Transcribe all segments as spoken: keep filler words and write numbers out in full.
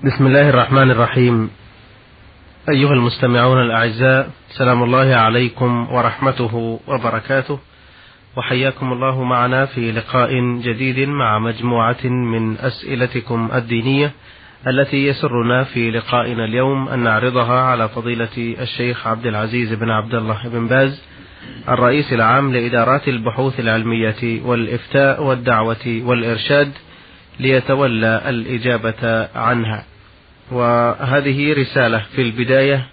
بسم الله الرحمن الرحيم. أيها المستمعون الأعزاء، سلام الله عليكم ورحمته وبركاته، وحياكم الله معنا في لقاء جديد مع مجموعة من أسئلتكم الدينية التي يسرنا في لقائنا اليوم أن نعرضها على فضيلة الشيخ عبد العزيز بن عبد الله بن باز، الرئيس العام لإدارات البحوث العلمية والإفتاء والدعوة والإرشاد، ليتولى الإجابة عنها. وهذه رسالة في البداية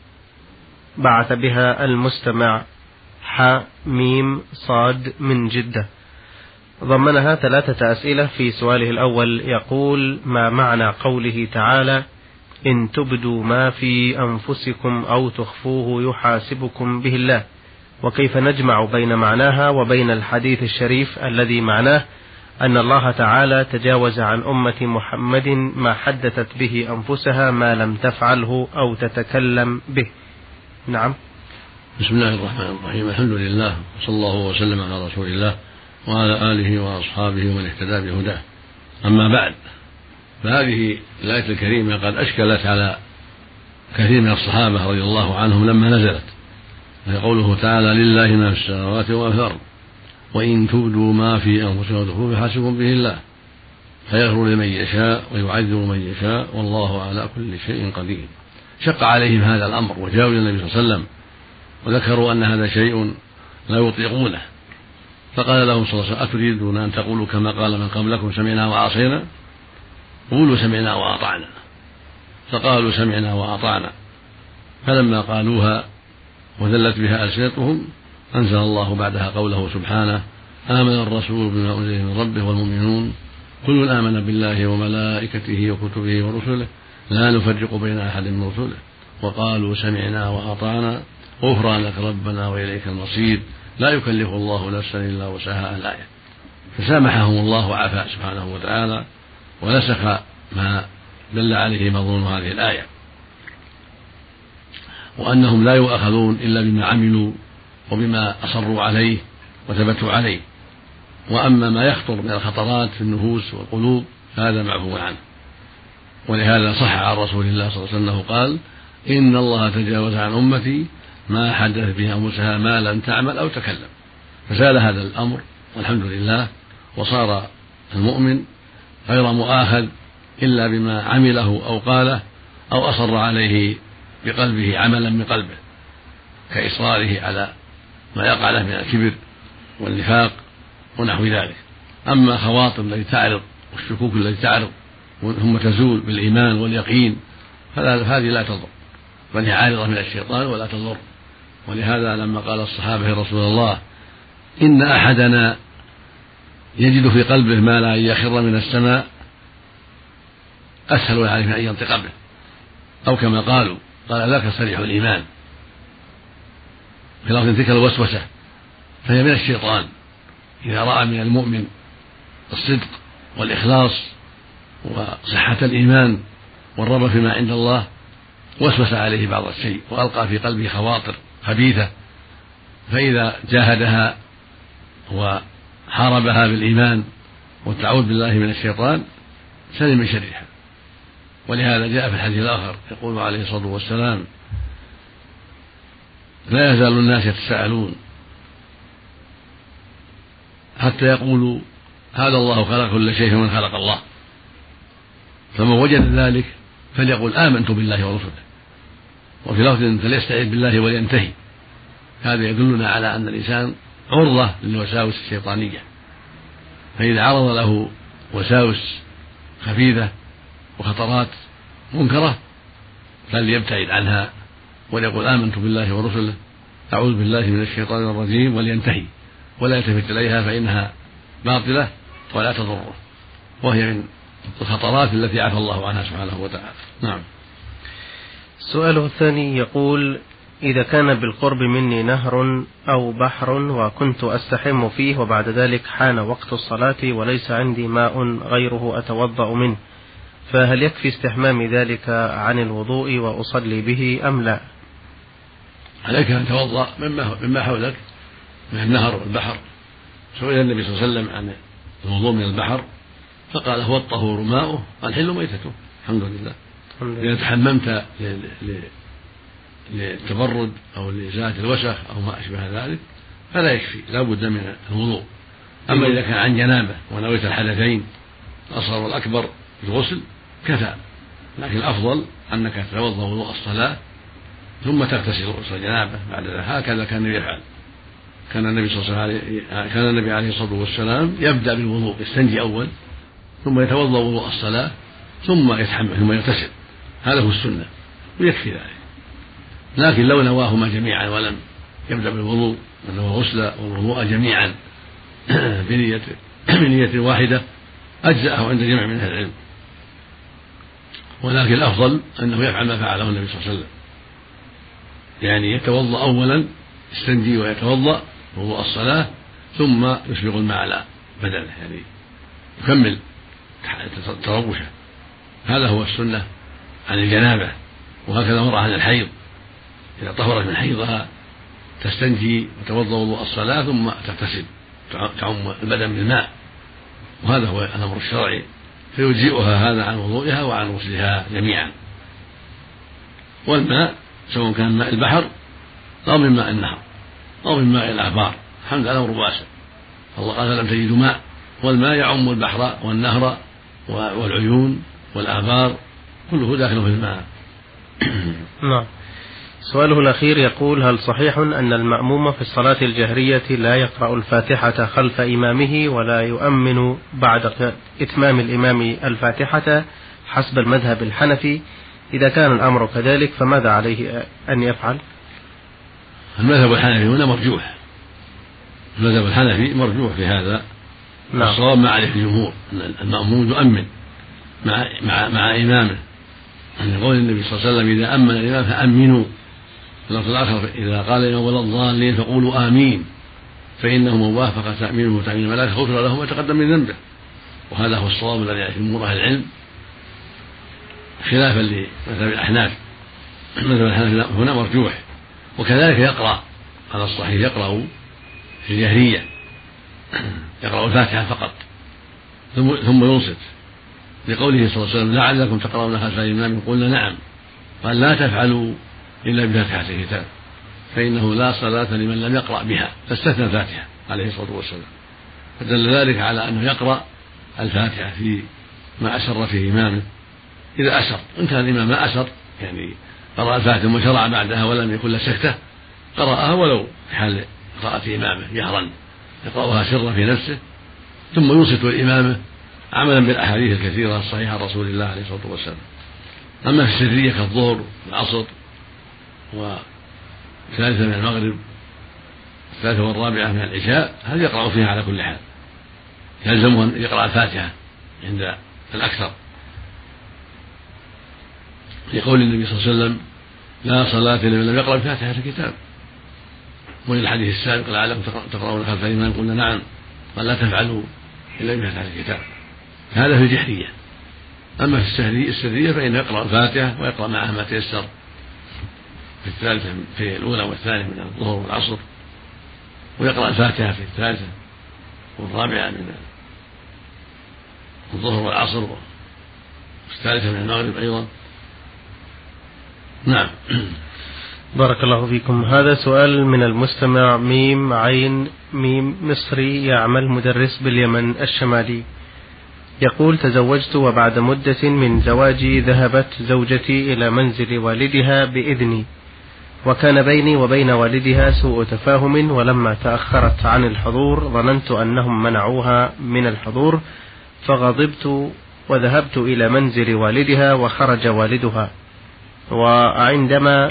بعث بها المستمع ح ميم صاد من جدة، ضمنها ثلاثة أسئلة. في سؤاله الأول يقول: ما معنى قوله تعالى: إن تبدوا ما في أنفسكم أو تخفوه يحاسبكم به الله؟ وكيف نجمع بين معناها وبين الحديث الشريف الذي معناه أن الله تعالى تجاوز عن أمة محمد ما حدثت به أنفسها ما لم تفعله أو تتكلم به؟ نعم. بسم الله الرحمن الرحيم. الحمد لله، وصلى الله وسلم على رسول الله وعلى آله وأصحابه ومن اهتدى بهداه. أما بعد، فهذه الآية الكريمة قد أشكلت على كثير من الصحابة رضي الله عنهم لما نزلت، وهي قوله تعالى: لله ما في السماوات وما في الأرض وإن تبدوا ما في أنفسكم وتخفوه يحاسبكم به الله فيغفر لمن يشاء ويعذب من يشاء والله على كل شيء قدير. شق عليهم هذا الأمر وجاءوا إلى النبي صلى الله عليه وسلم وذكروا أن هذا شيء لا يطيقونه، فقال لهم صلى الله عليه وسلم: أتريدون أن تقولوا كما قال من قبلكم سمعنا وعصينا؟ قولوا سمعنا وأطعنا. فقالوا سمعنا وأطعنا، فلما قالوها وذلت بها ألسنتهم أنزل الله بعدها قوله سبحانه: آمن الرسول بما أنزل من ربه والمؤمنون كل آمن بالله وملائكته وكتبه ورسله لا نفرق بين أحد من رسله وقالوا سمعنا وأطعنا غفرانك ربنا وإليك المصير لا يكلف الله نفسا إلا وسعها. الآية. فسامحهم الله وعفى سبحانه وتعالى ونسخ ما دل عليه مضمون هذه الآية، وأنهم لا يؤاخذون إلا بما عملوا وبما أصروا عليه وثبتوا عليه، وأما ما يخطر من الخطرات في النفوس والقلوب فهذا معفو عنه. ولهذا صح عن رسول الله صلى الله عليه وسلم أنه قال: إن الله تجاوز عن أمتي ما حدث به أنفسها ما لم تعمل أو تكلم. فزال هذا الأمر والحمد لله، وصار المؤمن غير مؤاخذ إلا بما عمله أو قاله أو أصر عليه بقلبه عملا من قلبه، كإصراره على ما يقع له من الكبر والنفاق ونحو ذلك. أما خواطر التي تعرض والشكوك التي تعرض ثم تزول بالإيمان واليقين فهذه لا تضر، بل هي عارضة من الشيطان ولا تضر. ولهذا لما قال الصحابة: يا رسول الله، إن أحدنا يجد في قلبه ما لا يخر من السماء أسهل عليه من أن ينطق به، أو كما قالوا قال: ذاك صريح الإيمان. في لفظ تلك الوسوسة فهي من الشيطان إذا رأى من المؤمن الصدق والإخلاص وصحة الإيمان والرغبة فيما عند الله وسوس عليه بعض الشيء وألقى في قلبه خواطر خبيثة، فإذا جاهدها وحاربها بالإيمان والتعوذ بالله من الشيطان سلم من شرها. ولهذا جاء في الحديث الآخر يقول عليه الصلاة والسلام: لا يزال الناس يتساءلون حتى يقولوا هذا الله خلق كل شيء ومن خلق الله، فمن وجد ذلك فليقل آمنت بالله ورسله. وفي لفظ فليستعذ بالله ولينتهي. هذا يدلنا على أن الإنسان عرضة للوساوس الشيطانية، فإذا عرض له وساوس خفيفة وخطرات منكرة فليبتعد عنها وليقول آمنت بالله ورسله، أعوذ بالله من الشيطان الرجيم، ولينتهي ولا يلتفت إليها فإنها باطلة ولا تضره، وهي من الخطرات التي عفى الله عنها سبحانه وتعالى. نعم. سؤاله الثاني يقول: إذا كان بالقرب مني نهر أو بحر وكنت أستحم فيه وبعد ذلك حان وقت الصلاة وليس عندي ماء غيره أتوضأ منه، فهل يكفي استحمام ذلك عن الوضوء وأصلي به أم لا؟ عليك أن تتوضأ مما حولك من النهر والبحر. سئل النبي صلى الله عليه وسلم عن الوضوء من البحر فقال: هو الطهور ماؤه الحل ميتته. الحمد لله. إذا تحممت للتبرد أو لإزالة الوسخ أو ما أشبه ذلك فلا يكفي، لا بد من الوضوء. أما إذا كان عن جنابة ونويت الحدثين الأصغر والأكبر بالغسل كفى، لكن الأفضل أنك تتوضأ وضوء الصلاة ثم تغتسل غسل جنابة بعد ذلك. هكذا كان النبي يفعل. كان النبي صلى الله عليه كان النبي عليه الصلاة والسلام يبدأ بالوضوء، يستنجي أول ثم يتوضأ وضوء الصلاة ثم يتحمل ثم يغتسل. هذا هو السنة ويكفي ذلك. لكن لو نواهما جميعا ولم يبدأ بالوضوء ونوى غسل والوضوء جميعا بنية بنية واحدة أجزأه عند جمع من أهل العلم، ولكن الأفضل أنه يفعل ما فعله النبي صلى الله عليه وسلم، يعني يتوضأ أولا يستنجي ويتوضأ وضوء الصلاة ثم يسبغ الماء على بدنه، يعني يكمل تروشه. هذا هو السنة عن الجنابة. وهكذا مرة عن الحيض، إذا طهرت من حيضها تستنجي وتوضأ وضوء الصلاة ثم تغتسل تعم البدن بالماء، وهذا هو الأمر الشرعي، فيجزئها هذا عن وضوئها وعن غسلها جميعا. والماء سواء كان ماء البحر أو من ماء النهر أو من ماء الآبار، الحمد لله أمر واسع. الله قال لم تجدوا ماء، والماء يعم البحر والنهر والعيون والآبار، كله داخل في الماء. نعم. سؤاله الأخير يقول: هل صحيح أن المأموم في الصلاة الجهرية لا يقرأ الفاتحة خلف إمامه ولا يؤمن بعد إتمام الإمام الفاتحة حسب المذهب الحنفي؟ إذا كان الأمر كذلك فماذا عليه أن يفعل؟ المذهب الحنفي هنا مرجوح، المذهب الحنفي مرجوح في هذا. نعم. الصواب ما عليه الجمهور أن المأموم يؤمن مع مع مع إمامه، من قول النبي صلى الله عليه وسلم: إذا أمن الإمام فأمنوا. اللفظ الآخر: إذا قال الإمام ولا الضالين فقولوا آمين، فإنه من وافق تأمينه وتأمين الملائكة غفر له ما تقدم من ذنبه. وهذا هو الصواب الذي عليه جمهور أهل العلم، خلافا لمذهب الأحناف. مذهب الحنفي هنا مرجوح. وكذلك يقرأ على الصحيح، يقرأ في الجهرية، يقرأ الفاتحة فقط ثم ينصت، لقوله صلى الله عليه وسلم: لعلكم تقرؤون خلف الإمام. قلنا: نعم. قال: لا تفعلوا إلا بفاتحة الكتاب، فإنه لا صلاة لمن لم يقرأ بها، فاستثنى الفاتحة عليه الصلاة والسلام. فدل ذلك على أنه يقرأ الفاتحة في ما أسر فيه إمامه. إذا أسر، إن كان الإمام ما أسر، يعني قرأ الفاتحة وشرع بعدها ولم يكن له سكتة، قرأها ولو في حال قراءة إمامه جهرا، يقرأها سرا في نفسه ثم ينصت إمامه، عملا بالأحاديث الكثيرة الصحيحة عن رسول الله عليه الصلاة والسلام. أما في السرية كالظهر والعصر والثالثة من المغرب الثالثة والرابعة من العشاء، هذه يقرأ فيها على كل حال، يلزمه أن يقرأ الفاتحة عند الأكثر، لقول النبي صلى الله عليه وسلم: لا صلاة لمن لم يقرأ بفاتحة الكتاب. وللحديث السابق: لعلكم تقرؤون خلف الإمام. قلنا: نعم. قال: لا تفعلوا إلا بفاتحة الكتاب. هذا في الجهرية. أما في السرية فإنه يقرأ الفاتحة ويقرأ معها ما تيسر في الثالثة في الأولى والثانية من الظهر والعصر، ويقرأ الفاتحة في الثالثة والرابعة من الظهر والعصر، والثالثة من المغرب أيضا. نعم. بارك الله فيكم. هذا سؤال من المستمع ميم عين ميم مصري يعمل مدرس باليمن الشمالي، يقول: تزوجت وبعد مدة من زواجي ذهبت زوجتي إلى منزل والدها بإذني، وكان بيني وبين والدها سوء تفاهم، ولما تأخرت عن الحضور ظننت أنهم منعوها من الحضور، فغضبت وذهبت إلى منزل والدها وخرج والدها، وعندما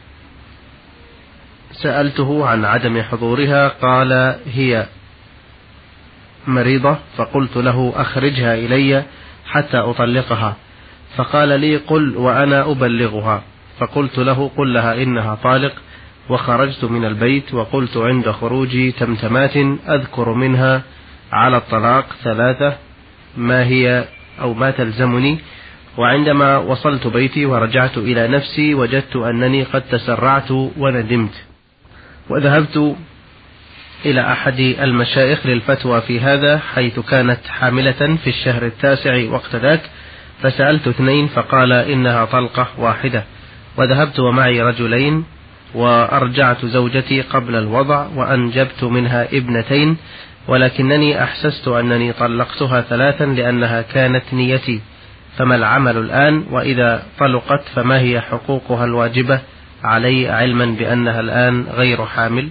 سألته عن عدم حضورها قال هي مريضة، فقلت له أخرجها إلي حتى أطلقها، فقال لي قل وأنا أبلغها، فقلت له قل لها إنها طالق، وخرجت من البيت وقلت عند خروجي تمتمات أذكر منها على الطلاق ثلاثة ما هي أو ما تلزمني، وعندما وصلت بيتي ورجعت إلى نفسي وجدت أنني قد تسرعت وندمت، وذهبت إلى أحد المشايخ للفتوى في هذا، حيث كانت حاملة في الشهر التاسع وقت ذاك، فسألت اثنين فقال إنها طلقة واحدة، وذهبت ومعي رجلين وأرجعت زوجتي قبل الوضع وأنجبت منها ابنتين، ولكنني أحسست أنني طلقتها ثلاثا لأنها كانت نيتي، فما العمل الآن؟ وإذا طلقت فما هي حقوقها الواجبة علي علما بأنها الآن غير حامل؟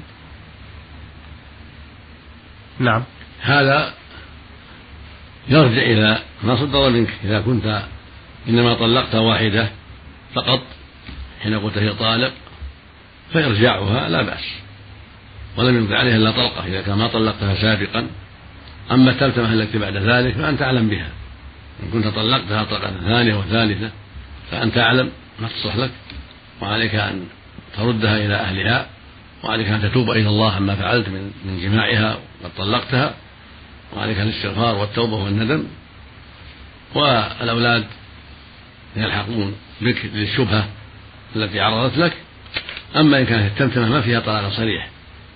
نعم. هذا يرجع إلى ما صدر منك. إذا كنت إنما طلقت واحدة فقط حين قلت هي طالق فإرجاعها لا بأس، ولم يمضي عليها إلا طلقة إذا كان ما طلقتها سابقا. أما التلتمة التي بعد ذلك فأنت أعلم بها. إن كنت طلقتها طلقة ثانية وثالثة فأنت أعلم ما تصلح لك، وعليك أن تردها إلى أهلها، وعليك أن تتوب إلى الله عما فعلت من جماعها وقد طلقتها، وعليك الاستغفار والتوبة والندم. والأولاد يلحقون بك للشبهة التي عرضت لك. أما إن كانت التمتمة ما فيها طلاق صريح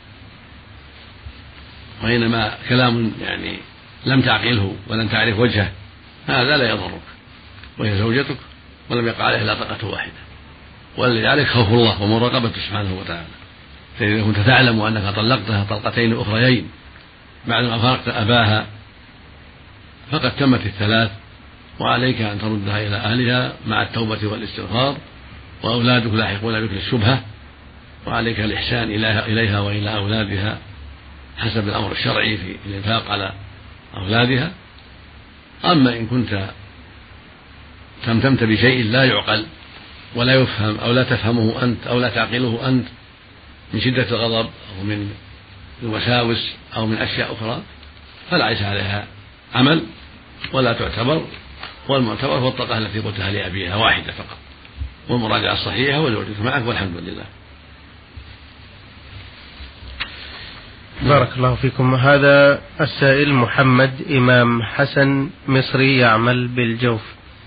وإنما كلام يعني لم تعقله ولم تعرف وجهه، هذا لا يضرك، وهي زوجتك ولم يقع عليها إلا طلقة واحدة، والذي عليك خوف الله ومراقبته سبحانه وتعالى. فإذا كنت تعلم أنك طلقتها طلقتين أخريين بعدما فارقت أباها فقد تمت الثلاث، وعليك أن تردها إلى أهلها مع التوبة والاستغفار، وأولادك لاحقون بك للشبهة، وعليك الإحسان إليها وإلى أولادها حسب الأمر الشرعي في الإنفاق على أولادها. أما إن كنت تمتمت بشيء لا يعقل ولا يفهم أو لا تفهمه أنت أو لا تعقله أنت من شدة الغضب أو من الوساوس أو من أشياء أخرى فلا ليس عليها عمل ولا تعتبر، والمعتبر هو الطلقة التي قلتها لأبيها واحدة فقط، والمراجعة الصحيحة وزوجتك معك والحمد لله. بارك الله فيكم. هذا السائل محمد إمام حسن مصري يعمل بالجوف،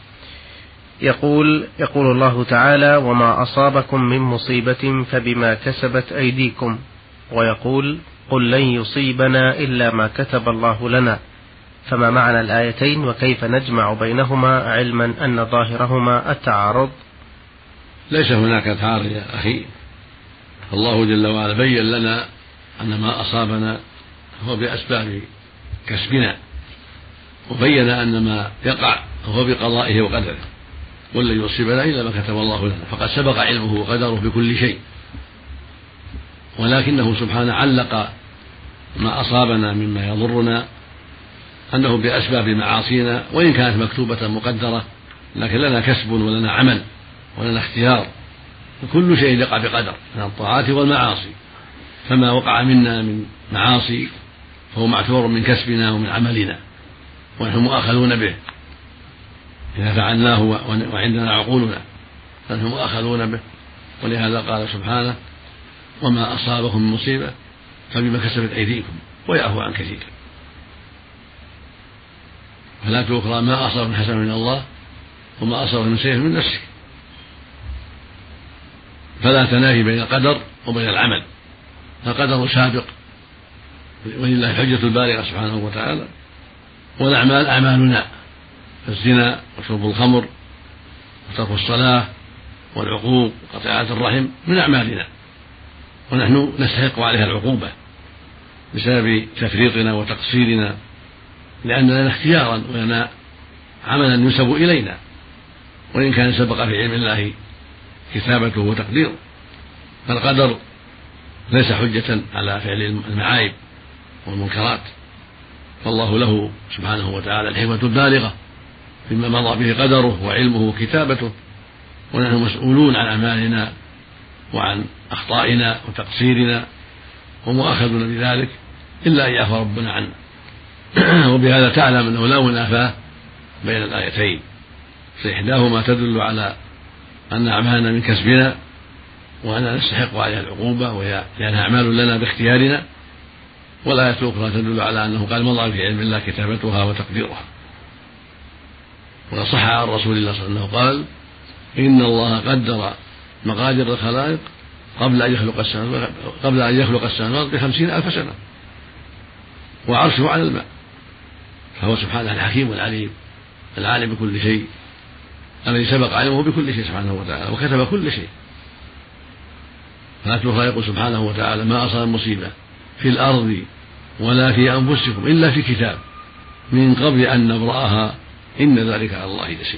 يقول يقول الله تعالى: وما أصابكم من مصيبة فبما كسبت أيديكم، ويقول: قل لن يصيبنا إلا ما كتب الله لنا. فما معنى الآيتين وكيف نجمع بينهما علما أن ظاهرهما التعارض؟ ليس هناك تعارض يا أخي. الله جل وعلا بين لنا أن ما أصابنا هو بأسباب كسبنا، وبين أن ما يقع هو بقضائه وقدره، ولن يصيبنا إلا ما كتب الله لنا، فقد سبق علمه وقدره بكل شيء، ولكنه سبحانه علق ما أصابنا مما يضرنا أنه بأسباب معاصينا، وإن كانت مكتوبة مقدرة لكن لنا كسب ولنا عمل ولنا اختيار، وكل شيء يقع بقدر من الطاعات والمعاصي. فما وقع منا من معاصي فهو معتبر من كسبنا ومن عملنا، ونحن مؤاخذون به إذا فعلناه وعندنا عقولنا فنحن مؤاخذون به. ولهذا قال سبحانه: وما أصابكم من مصيبة فبما كسبت أيديكم ويعفو عن كثير. فلا تؤخرى ما أصاب من حسن من الله وما أصاب من سيء من نفسك، فلا تنافي بين القدر وبين العمل، القدر سابق ولله الحجة البالغة سبحانه وتعالى، والأعمال أعمالنا، الزنا وشرب الخمر وترك الصلاة والعقوق وقطيعة الرحم من أعمالنا، ونحن نستحق عليها العقوبة بسبب تفريطنا وتقصيرنا، لأن لنا اختيارا ولنا عملا ينسب إلينا، وإن كان سبق في علم الله كتابته وتقديره. فالقدر ليس حجة على فعل المعايب والمنكرات، فالله له سبحانه وتعالى الحكمة البالغة فيما مضى به قدره وعلمه وكتابته، ونحن مسؤولون عن أعمالنا وعن أخطائنا وتقصيرنا ومؤاخذون بذلك إلا أن يعفو ربنا عنا. وبهذا تعلم أنه لا منافاة بين الآيتين، فإحداهما تدل على أن أعمالنا من كسبنا وأننا نستحق عليها العقوبة وهي لأنها أعمال لنا باختيارنا، والآية الأخرى تدل على أنه قال مضى في علم الله كتابتها وتقديرها. وصح عن رسول الله صلى الله عليه وسلم قال: إن الله قدر مقادير الخلائق قبل أن يخلق السماوات قبل أن يخلق السماوات بخمسين ألف سنة، وعرشه على الماء. فهو سبحانه الحكيم العليم العالم بكل شيء، الذي سبق علمه بكل شيء سبحانه وتعالى وكتب كل شيء. فأتلو يقول سبحانه وتعالى ما أصاب مصيبة في الأرض ولا في أنفسكم إلا في كتاب من قبل أن نبرأها إن ذلك على الله يسير.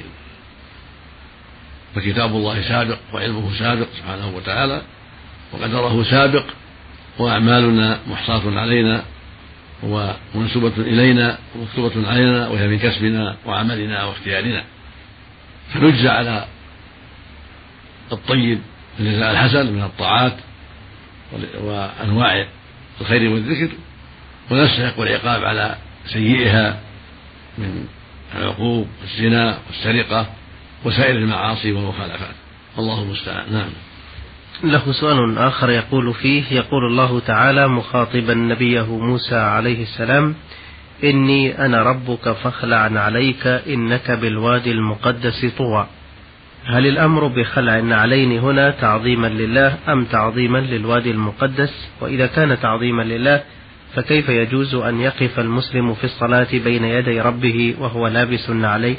فكتاب الله سابق وعلمه سابق سبحانه وتعالى وقدره سابق، وأعمالنا محصاة علينا ومنسوبة إلينا ومكتوبة علينا وهي من كسبنا وعملنا واختيارنا، فنجزى على الطيب الجزاء الحسن من الطاعات وأنواع الخير والذكر، ونستحق العقاب على سيئها من العقوق والزنا والسرقة وسائر المعاصي والمخالفات. الله المستعان. نعم. له سؤال آخر يقول فيه: يقول الله تعالى مخاطبا نبيه موسى عليه السلام: إني أنا ربك فاخلع عليك إنك بالوادي المقدس طوى. هل الأمر بخلع النعلين هنا تعظيما لله أم تعظيما للوادي المقدس؟ وإذا كان تعظيما لله فكيف يجوز أن يقف المسلم في الصلاة بين يدي ربه وهو لابس النعلين؟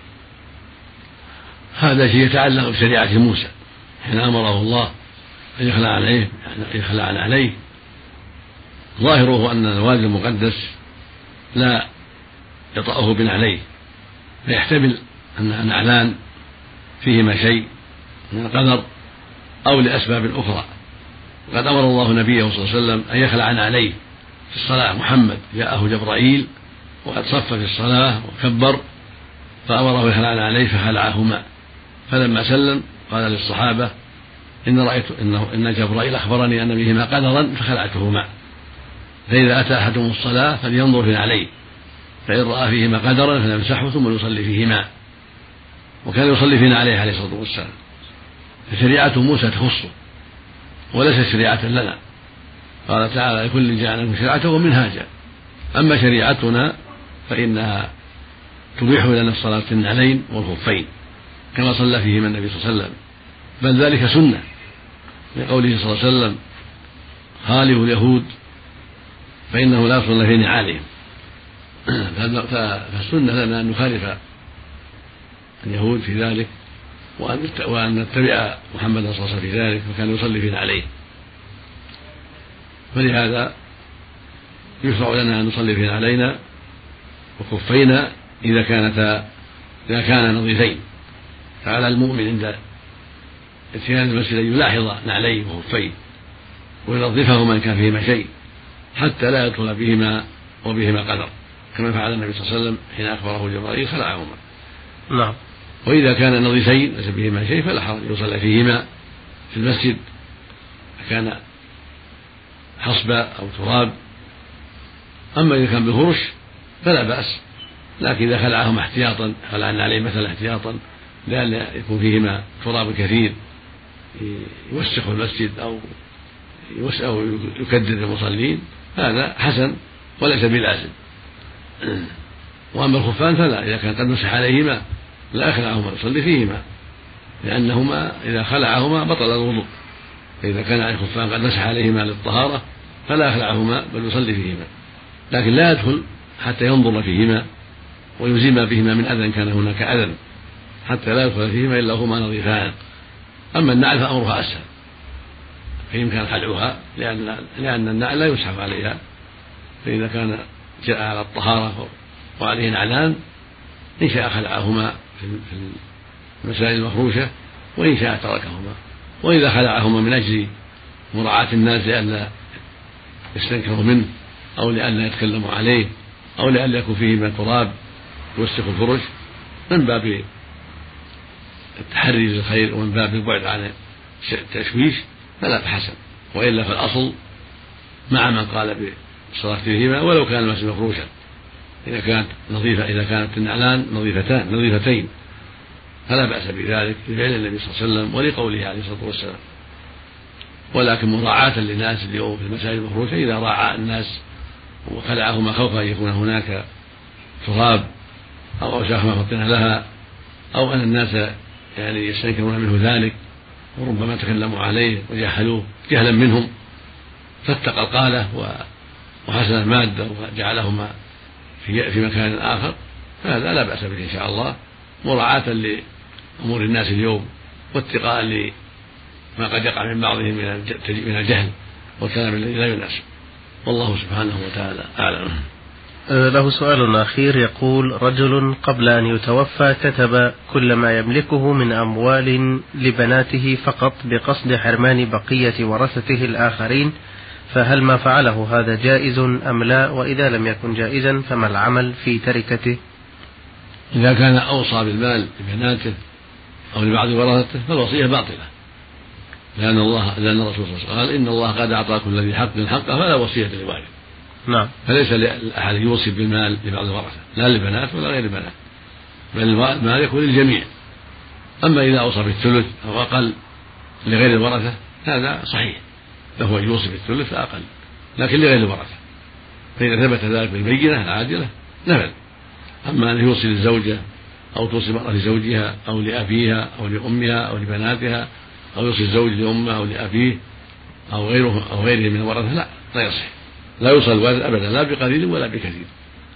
هذا شيء يتعلق بشريعة موسى حين أمره الله أن يخلع عليه يخلع عليه. ظاهره أن الوادي المقدس لا يطأه بنعليه، فيحتمل أن نعلان فيهما شيء من القدر أو لأسباب أخرى. وقد أمر الله نبيه صلى الله عليه وسلم أن يخلع عليه في الصلاة. محمد جاءه جبرائيل وقد صف في الصلاة وكبر فأمره يخلع عليه فخلعهما، فلما سلم قال للصحابة: إن رأيت إنه إن جبرائيل أخبرني أن بهما قدرا فخلعتهما، فإذا أتى أحدهم الصلاة فلينظر في عليه، فإن رأى فيهما قدرا فليمسحه ثم يصلي فيهما. وكان يصلي فينا عليه عليه الصلاة والسلام. فشريعة موسى تخصه وليست شريعة لنا. قال تعالى: لكل جعلنا شريعة ومنهاجا. أما شريعتنا فإنها تبيح لنا الصلاة في النعلين والخفين كما صلى فيهما النبي صلى الله عليه وسلم، بل ذلك سنة لقوله صلى الله عليه وسلم: خالفوا اليهود فإنه لا يصلون في نعالهم. فالسنة لنا أن نخالف اليهود في ذلك وأن نتبع محمد صلى الله عليه وسلم في ذلك، وكان يصلي فينا عليه. فلهذا يشرع لنا أن نصلي فينا علينا وخفينا إذا كانتا إذا كان نظيفين. فعلى المؤمن عند اتيان المسجد أن يلاحظ نعليه وخفيه وينظفهما إن كان فيهما شيء حتى لا يدخل بهما وبهما قدر، كما فعل النبي صلى الله عليه وسلم حين أخبره جبرائيل خلعهما. نعم. وإذا كان نظيفين ليس بهما شيء فلا حرج يصلى فيهما في المسجد، كان حصبة أو تراب. أما إذا كان بالفرش فلا بأس، لكن إذا خلعهما احتياطا، خلعنا عليه مثلا احتياطا لئلا يكون فيهما تراب كثير يوسخ المسجد أو أو يكدر المصلين، هذا حسن وليس بلازم. وأما الخفان فلا، إذا كان قد مسح عليهما لا يخلعهما يصلي فيهما، لأنهما إذا خلعهما بطل الوضوء. فإذا كان عليه الخفان قد مسح عليهما للطهارة فلا يخلعهما بل يصلي فيهما، لكن لا يدخل حتى ينظر فيهما ويزيم بهما من أذى كان هناك أذى، حتى لا يدخل فيهما إلا هما نظيفان. أما النعل فأمرها أسهل، فيمكن خلعها لأن لأن النعل لا يسحب عليها، فإذا كان جاء على الطهارة وعليه نعلان إن شاء خلعهما في المسائل المفروشة وإن شاء تركهما. وإذا خلعهما من أجل مراعاة الناس لئلا يستنكروا منه أو لئلا يتكلموا عليه أو لئلا يكون فيه من تراب يوسخ الفرش، من باب التحري للخير ومن باب البعد عن التشويش فلا فحسن. وإلا فالأصل مع من قال بالصلاة فيهما ولو كان المسجد مفروشا، إذا كانت نظيفة إذا كانت النعلان نظيفتان نظيفتين فلا بأس بذلك لفعل النبي صلى الله عليه وسلم ولقوله عليه الصلاة والسلام. ولكن مراعاة للناس اليوم في المساجد المفروشة، إذا راعى الناس وخلعهما خوفا أن يكون هناك تراب أو أوساخ ما فطن لها أو أن الناس يعني يستنكرون منه ذلك وربما تكلموا عليه وجهلوه جهلا منهم فاتقى القالة وحسن المادة وجعلهما في في مكان آخر، فهذا لا بأس به إن شاء الله، مراعاة أمور الناس اليوم، واتقاء لما قد يقع من بعضهم من الجهل والكلام الذي لا يناسب. والله سبحانه وتعالى أعلم. له سؤال أخير يقول: رجل قبل أن يتوفى كتب كل ما يملكه من أموال لبناته فقط بقصد حرمان بقية ورثته الآخرين، فهل ما فعله هذا جائز أم لا؟ وإذا لم يكن جائزا فما العمل في تركته؟ إذا كان أوصى بالمال لبناته أو لبعض ورثته فالوصية باطلة، لأن الله لأن الرسول صلى الله عليه وسلم قال: إن الله قد أعطى كل ذي حق حقه فلا وصية لوارث. نعم. فليس لأحد يوصي بالمال لبعض الورثة، لا للبنات ولا غير البنات، بل المال يكون للجميع. أما إذا أوصى بالثلث أو أقل لغير الورثة هذا صحيح، فهو يوصي بالثلث فأقل، لكن لغير الورثة، فإذا ثبت ذلك بالبينة العادلة نفذ. أما أن يوصي للزوجة أو توصي المرأة لزوجها أو لأبيها أو لأمها أو لبناتها، أو يوصي الزوج لأمه أو لأبيه أو غيره أو غيره من الورثة، لا لا يصح، لا يوصى الوارث أبدا لا بقليل ولا بكثير،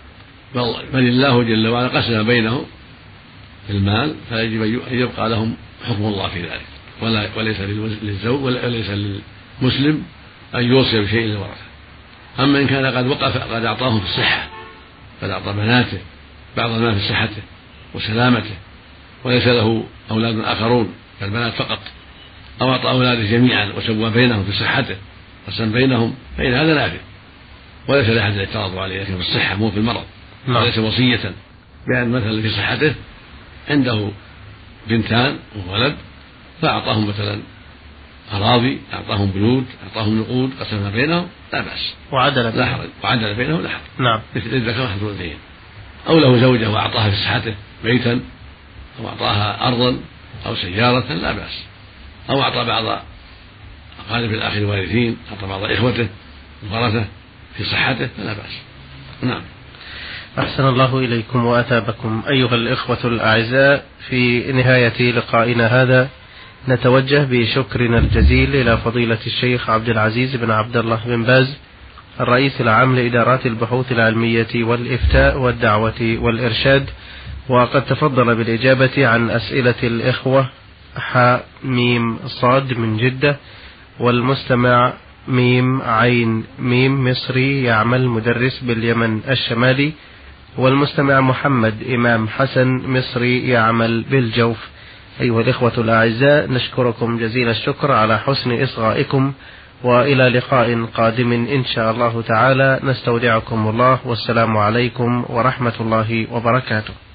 بل الله جل وعلا قسم بينهم المال، فيجب أن يبقى لهم حكم الله في ذلك، ولا وليس للزوج وليس للمسلم أن يوصي بشيء للورثة. أما إن كان قد وقف قد أعطاهم في الصحة، قد أعطى بناته بعض المال في صحته وسلامته وليس له أولاد آخرون كالبنات فقط، أو أعطى أولاده جميعا وسوى بينهم في صحته قسم بينهم، فإن هذا نافع وليس لأحد الاعتراض عليه، لكن في الصحة مو في المرض. وليس وصية بأن مثلا في صحته عنده بنتان وولد فأعطاهم مثلا أراضي، أعطاهم بيوت، أعطاهم نقود قسمها بينهم لا بأس، وعدل لا حرج، وعدل بينهم لا حرج. نعم. مثل الذكر حظ الأنثيين. أو له زوجة وأعطاها في صحته بيتا أو أعطاها أرضا أو سيارة لا بأس، أو أعطى بعض أقارب الأخ الوارثين، أعطى بعض إخوته الورثة في صحته فلا بأس. نعم. أحسن الله إليكم وأثابكم. أيها الإخوة الأعزاء، في نهاية لقائنا هذا نتوجه بشكرنا الجزيل إلى فضيلة الشيخ عبد العزيز بن عبد الله بن باز الرئيس العام لإدارات البحوث العلمية والإفتاء والدعوة والإرشاد، وقد تفضل بالإجابة عن أسئلة الإخوة حاء ميم صاد من جدة، والمستمع ميم عين ميم مصري يعمل مدرس باليمن الشمالي، والمستمع محمد إمام حسن مصري يعمل بالجوف. أيها الإخوة الأعزاء، نشكركم جزيل الشكر على حسن إصغائكم، وإلى لقاء قادم إن شاء الله تعالى، نستودعكم الله، والسلام عليكم ورحمة الله وبركاته.